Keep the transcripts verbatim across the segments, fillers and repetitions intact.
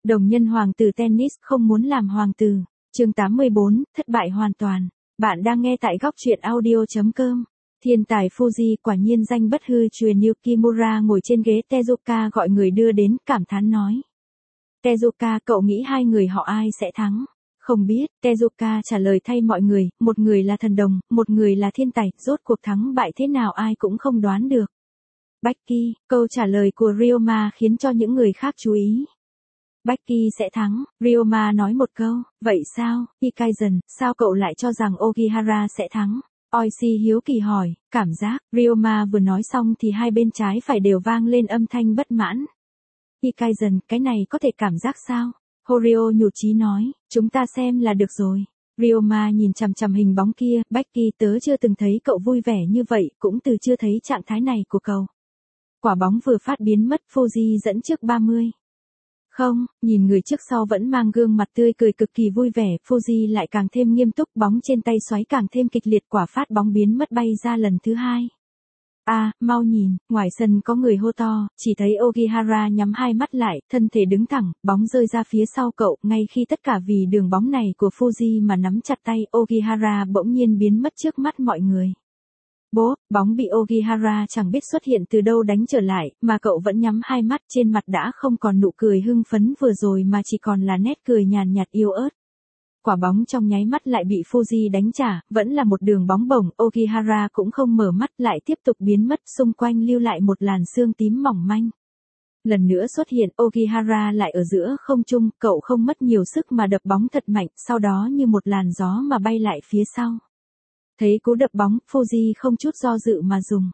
Đồng nhân hoàng tử tennis không muốn làm hoàng tử. Chương tám mươi bốn, thất bại hoàn toàn. Bạn đang nghe tại góc truyện audio chấm com. Thiên tài Fuji quả nhiên danh bất hư truyền, Yukimura ngồi trên ghế Tezuka gọi người đưa đến, cảm thán nói. Tezuka, cậu nghĩ hai người họ ai sẽ thắng? Không biết, Tezuka trả lời thay mọi người, một người là thần đồng, một người là thiên tài, rốt cuộc thắng bại thế nào ai cũng không đoán được. Becky, câu trả lời của Ryoma khiến cho những người khác chú ý. Becky sẽ thắng, Ryoma nói một câu, vậy sao, Hikaizen, sao cậu lại cho rằng Ogihara sẽ thắng? Oishi hiếu kỳ hỏi, cảm giác, Ryoma vừa nói xong thì hai bên trái phải đều vang lên âm thanh bất mãn. Hikaizen, cái này có thể cảm giác sao? Horio nhụt chí nói, chúng ta xem là được rồi. Ryoma nhìn chằm chằm hình bóng kia, Becky, tớ chưa từng thấy cậu vui vẻ như vậy, cũng từ chưa thấy trạng thái này của cậu. Quả bóng vừa phát biến mất, Fuji dẫn trước ba mươi. Không, nhìn người trước sau vẫn mang gương mặt tươi cười cực kỳ vui vẻ, Fuji lại càng thêm nghiêm túc, bóng trên tay xoáy càng thêm kịch liệt, quả phát bóng biến mất bay ra lần thứ hai. A, à, mau nhìn, ngoài sân có người hô to, chỉ thấy Ogihara nhắm hai mắt lại, thân thể đứng thẳng, bóng rơi ra phía sau cậu, ngay khi tất cả vì đường bóng này của Fuji mà nắm chặt tay, Ogihara bỗng nhiên biến mất trước mắt mọi người. Bố, bóng bị Ogihara chẳng biết xuất hiện từ đâu đánh trở lại, mà cậu vẫn nhắm hai mắt, trên mặt đã không còn nụ cười hưng phấn vừa rồi mà chỉ còn là nét cười nhàn nhạt yếu ớt. Quả bóng trong nháy mắt lại bị Fuji đánh trả, vẫn là một đường bóng bổng, Ogihara cũng không mở mắt lại tiếp tục biến mất, xung quanh lưu lại một làn sương tím mỏng manh. Lần nữa xuất hiện, Ogihara lại ở giữa không trung, cậu không mất nhiều sức mà đập bóng thật mạnh, sau đó như một làn gió mà bay lại phía sau. Thấy cú đập bóng, Fuji không chút do dự mà dùng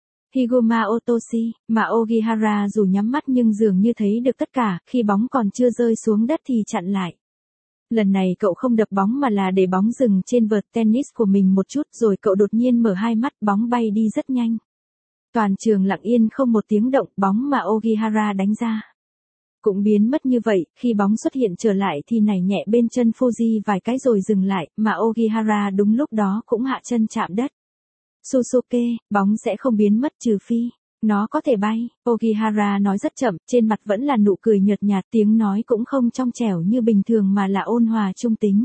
Higuma Otoshi, mà Ogihara dù nhắm mắt nhưng dường như thấy được tất cả, khi bóng còn chưa rơi xuống đất thì chặn lại. Lần này cậu không đập bóng mà là để bóng dừng trên vợt tennis của mình một chút, rồi cậu đột nhiên mở hai mắt, bóng bay đi rất nhanh. Toàn trường lặng yên không một tiếng động, bóng mà Ogihara đánh ra cũng biến mất như vậy, khi bóng xuất hiện trở lại thì nảy nhẹ bên chân Fuji vài cái rồi dừng lại, mà Ogihara đúng lúc đó cũng hạ chân chạm đất. Susuke, bóng sẽ không biến mất trừ phi nó có thể bay, Ogihara nói rất chậm, trên mặt vẫn là nụ cười nhợt nhạt, tiếng nói cũng không trong trẻo như bình thường mà là ôn hòa trung tính.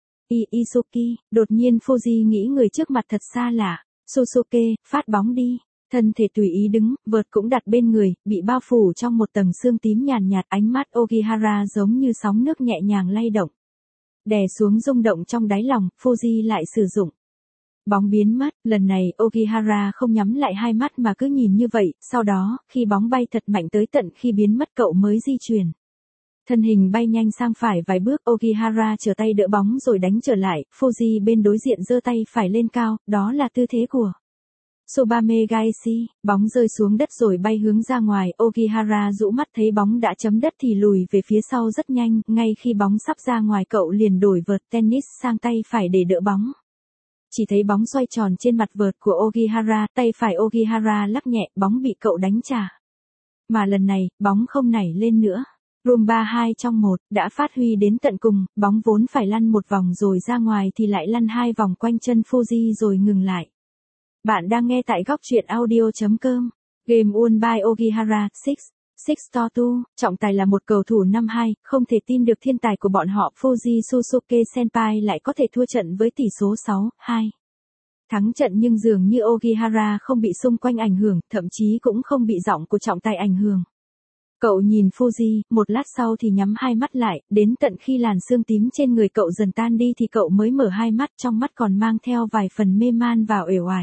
I Isuki, đột nhiên Fuji nghĩ người trước mặt thật xa lạ. Susuke, phát bóng đi. Thân thể tùy ý đứng, vợt cũng đặt bên người, bị bao phủ trong một tầng sương tím nhàn nhạt, ánh mắt Ogihara giống như sóng nước nhẹ nhàng lay động. Đè xuống rung động trong đáy lòng, Fuji lại sử dụng. Bóng biến mất, lần này Ogihara không nhắm lại hai mắt mà cứ nhìn như vậy, sau đó, khi bóng bay thật mạnh tới tận khi biến mất cậu mới di chuyển. Thân hình bay nhanh sang phải vài bước, Ogihara trở tay đỡ bóng rồi đánh trở lại, Fuji bên đối diện giơ tay phải lên cao, đó là tư thế của Tsubame Gaeshi, bóng rơi xuống đất rồi bay hướng ra ngoài, Ogihara rũ mắt thấy bóng đã chấm đất thì lùi về phía sau rất nhanh, ngay khi bóng sắp ra ngoài cậu liền đổi vợt tennis sang tay phải để đỡ bóng. Chỉ thấy bóng xoay tròn trên mặt vợt của Ogihara, tay phải Ogihara lắc nhẹ, bóng bị cậu đánh trả. Mà lần này, bóng không nảy lên nữa. Rumba hai trong một, đã phát huy đến tận cùng, bóng vốn phải lăn một vòng rồi ra ngoài thì lại lăn hai vòng quanh chân Fuji rồi ngừng lại. Bạn đang nghe tại góc truyện audio chấm com. Game won by Ogihara, sáu, sáu to hai, trọng tài là một cầu thủ năm hai, không thể tin được thiên tài của bọn họ Fuji Susuke Senpai lại có thể thua trận với tỷ số sáu hai. Thắng trận nhưng dường như Ogihara không bị xung quanh ảnh hưởng, thậm chí cũng không bị giọng của trọng tài ảnh hưởng. Cậu nhìn Fuji, một lát sau thì nhắm hai mắt lại, đến tận khi làn sương tím trên người cậu dần tan đi thì cậu mới mở hai mắt, trong mắt còn mang theo vài phần mê man và uể oải.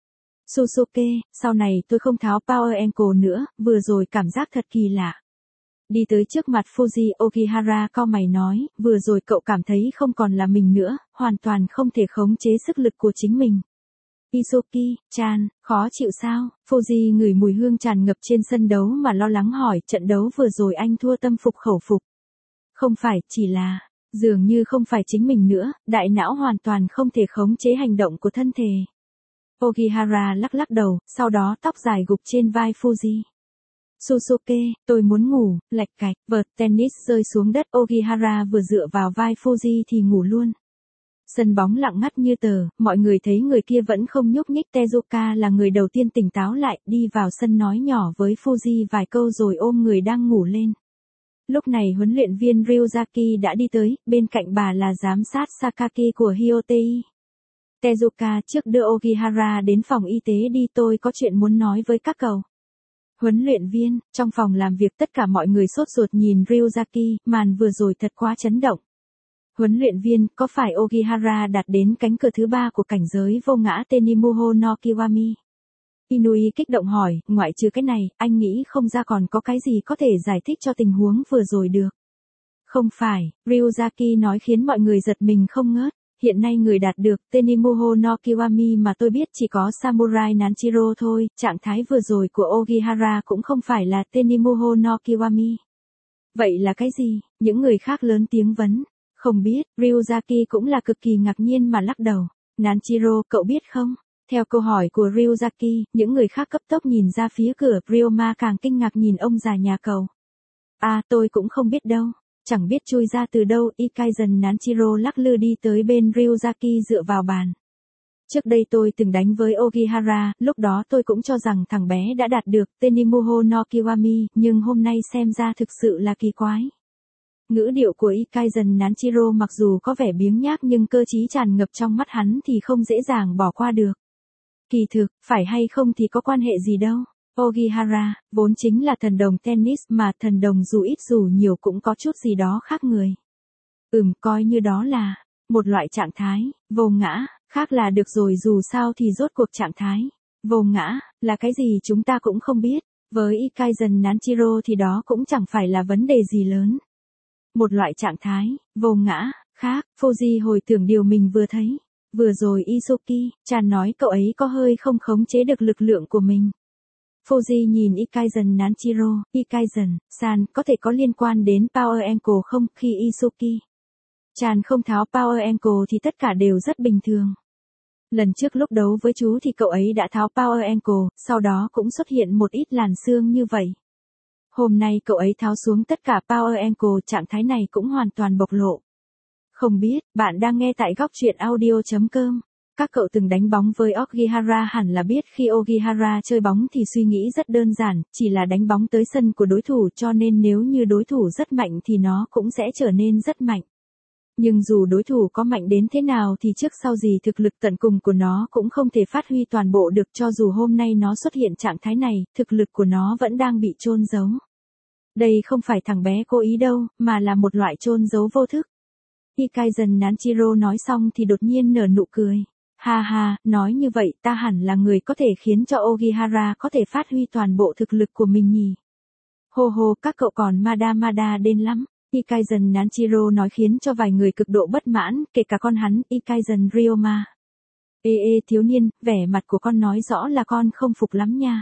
Susuke, sau này tôi không tháo Power Ankle nữa, vừa rồi cảm giác thật kỳ lạ. Đi tới trước mặt Fuji, Ogihara cau mày nói, vừa rồi cậu cảm thấy không còn là mình nữa, hoàn toàn không thể khống chế sức lực của chính mình. Isuki, chan, khó chịu sao? Fuji ngửi mùi hương tràn ngập trên sân đấu mà lo lắng hỏi, trận đấu vừa rồi anh thua tâm phục khẩu phục. Không phải, chỉ là, dường như không phải chính mình nữa, đại não hoàn toàn không thể khống chế hành động của thân thể. Ogihara lắc lắc đầu, sau đó tóc dài gục trên vai Fuji. Susuke, tôi muốn ngủ, lạch cạch, vợt tennis rơi xuống đất, Ogihara vừa dựa vào vai Fuji thì ngủ luôn. Sân bóng lặng ngắt như tờ, mọi người thấy người kia vẫn không nhúc nhích, Tezuka là người đầu tiên tỉnh táo lại, đi vào sân nói nhỏ với Fuji vài câu rồi ôm người đang ngủ lên. Lúc này huấn luyện viên Ryuzaki đã đi tới, bên cạnh bà là giám sát Sakaki của Hyotei. Tezuka, trước đưa Ogihara đến phòng y tế đi, tôi có chuyện muốn nói với các cậu. Huấn luyện viên, trong phòng làm việc tất cả mọi người sốt ruột nhìn Ryuzaki, màn vừa rồi thật quá chấn động. Huấn luyện viên, có phải Ogihara đạt đến cánh cửa thứ ba của cảnh giới vô ngã Tenimuho no Kiwami? Inui kích động hỏi, ngoại trừ cái này, anh nghĩ không ra còn có cái gì có thể giải thích cho tình huống vừa rồi được. Không phải, Ryuzaki nói khiến mọi người giật mình không ngớt. Hiện nay người đạt được Tenimuho no Kiwami mà tôi biết chỉ có Samurai Nanjiro thôi, trạng thái vừa rồi của Ogihara cũng không phải là Tenimuho no Kiwami. Vậy là cái gì? Những người khác lớn tiếng vấn. Không biết, Ryuzaki cũng là cực kỳ ngạc nhiên mà lắc đầu. Nanjiro, cậu biết không? Theo câu hỏi của Ryuzaki, những người khác cấp tốc nhìn ra phía cửa, Ryoma càng kinh ngạc nhìn ông già nhà cầu. À, tôi cũng không biết đâu. Chẳng biết chui ra từ đâu, Ikaizen Nanjiro lắc lư đi tới bên Ryuzaki dựa vào bàn. Trước đây tôi từng đánh với Ogihara, lúc đó tôi cũng cho rằng thằng bé đã đạt được Tenimuho no Kiwami, nhưng hôm nay xem ra thực sự là kỳ quái. Ngữ điệu của Ikaizen Nanjiro mặc dù có vẻ biếng nhác nhưng cơ trí tràn ngập trong mắt hắn thì không dễ dàng bỏ qua được. Kỳ thực, phải hay không thì có quan hệ gì đâu. Ogihara, vốn chính là thần đồng tennis mà thần đồng dù ít dù nhiều cũng có chút gì đó khác người. Ừm, coi như đó là một loại trạng thái, vô ngã, khác là được rồi, dù sao thì rốt cuộc trạng thái, vô ngã, là cái gì chúng ta cũng không biết. Với Ikaizen Nanjiro thì đó cũng chẳng phải là vấn đề gì lớn. Một loại trạng thái, vô ngã, khác, Fuji hồi tưởng điều mình vừa thấy. Vừa rồi Isuki, Chan nói cậu ấy có hơi không khống chế được lực lượng của mình. Fuji nhìn Ikaizen Nanjiro, Ikaizen, san, có thể có liên quan đến Power Ankle không? Khi Isuki Chan không tháo Power Ankle thì tất cả đều rất bình thường. Lần trước lúc đấu với chú thì cậu ấy đã tháo Power Ankle, sau đó cũng xuất hiện một ít làn xương như vậy. Hôm nay cậu ấy tháo xuống tất cả Power Ankle, trạng thái này cũng hoàn toàn bộc lộ. Không biết, bạn đang nghe tại góc truyện audio chấm com. Các cậu từng đánh bóng với Ogihara hẳn là biết khi Ogihara chơi bóng thì suy nghĩ rất đơn giản, chỉ là đánh bóng tới sân của đối thủ, cho nên nếu như đối thủ rất mạnh thì nó cũng sẽ trở nên rất mạnh. Nhưng dù đối thủ có mạnh đến thế nào thì trước sau gì thực lực tận cùng của nó cũng không thể phát huy toàn bộ được, cho dù hôm nay nó xuất hiện trạng thái này, thực lực của nó vẫn đang bị chôn giấu. Đây không phải thằng bé cố ý đâu, mà là một loại chôn giấu vô thức. Ikaizen Nanjiro nói xong thì đột nhiên nở nụ cười. Ha ha, nói như vậy ta hẳn là người có thể khiến cho Ogihara có thể phát huy toàn bộ thực lực của mình nhỉ. Hô hô, các cậu còn Mada Mada đến lắm. Ikaizen Nanjiro nói khiến cho vài người cực độ bất mãn, kể cả con hắn, Ikaizen Ryoma. Ê ê thiếu niên, vẻ mặt của con nói rõ là con không phục lắm nha.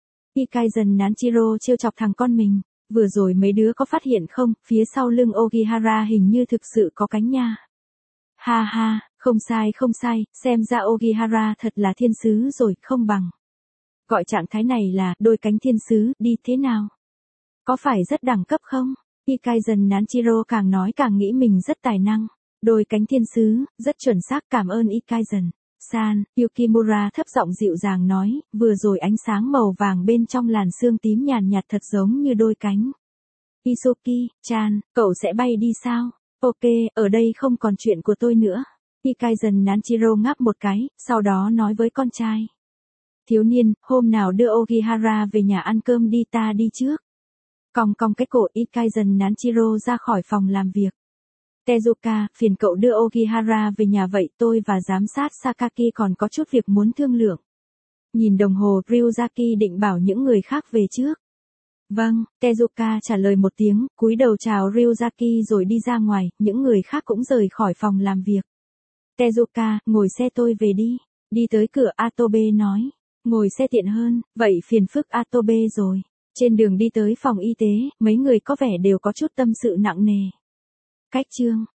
Ikaizen Nanjiro trêu chọc thằng con mình. Vừa rồi mấy đứa có phát hiện không, phía sau lưng Ogihara hình như thực sự có cánh nha. Ha ha, không sai không sai, xem ra Ogihara thật là thiên sứ rồi, không bằng. Gọi trạng thái này là đôi cánh thiên sứ, đi thế nào? Có phải rất đẳng cấp không? Ikaizen Nanjiro càng nói càng nghĩ mình rất tài năng. Đôi cánh thiên sứ, rất chuẩn xác, cảm ơn Ikaizen. San, Yukimura thấp giọng dịu dàng nói, vừa rồi ánh sáng màu vàng bên trong làn sương tím nhàn nhạt thật giống như đôi cánh. Isuki, Chan, cậu sẽ bay đi sao? Ok, ở đây không còn chuyện của tôi nữa. Ikaizen Nanjiro ngáp một cái, sau đó nói với con trai. Thiếu niên, hôm nào đưa Ogihara về nhà ăn cơm đi, ta đi trước. Cong cong cái cổ, Ikaizen Nanjiro ra khỏi phòng làm việc. Tezuka, phiền cậu đưa Ogihara về nhà vậy, tôi và giám sát Sakaki còn có chút việc muốn thương lượng. Nhìn đồng hồ, Ryuzaki định bảo những người khác về trước. Vâng, Tezuka trả lời một tiếng, cúi đầu chào Ryuzaki rồi đi ra ngoài, những người khác cũng rời khỏi phòng làm việc. Tezuka, ngồi xe tôi về đi. Đi tới cửa, Atobe nói. Ngồi xe tiện hơn, vậy phiền phức Atobe rồi. Trên đường đi tới phòng y tế, mấy người có vẻ đều có chút tâm sự nặng nề. Cách chương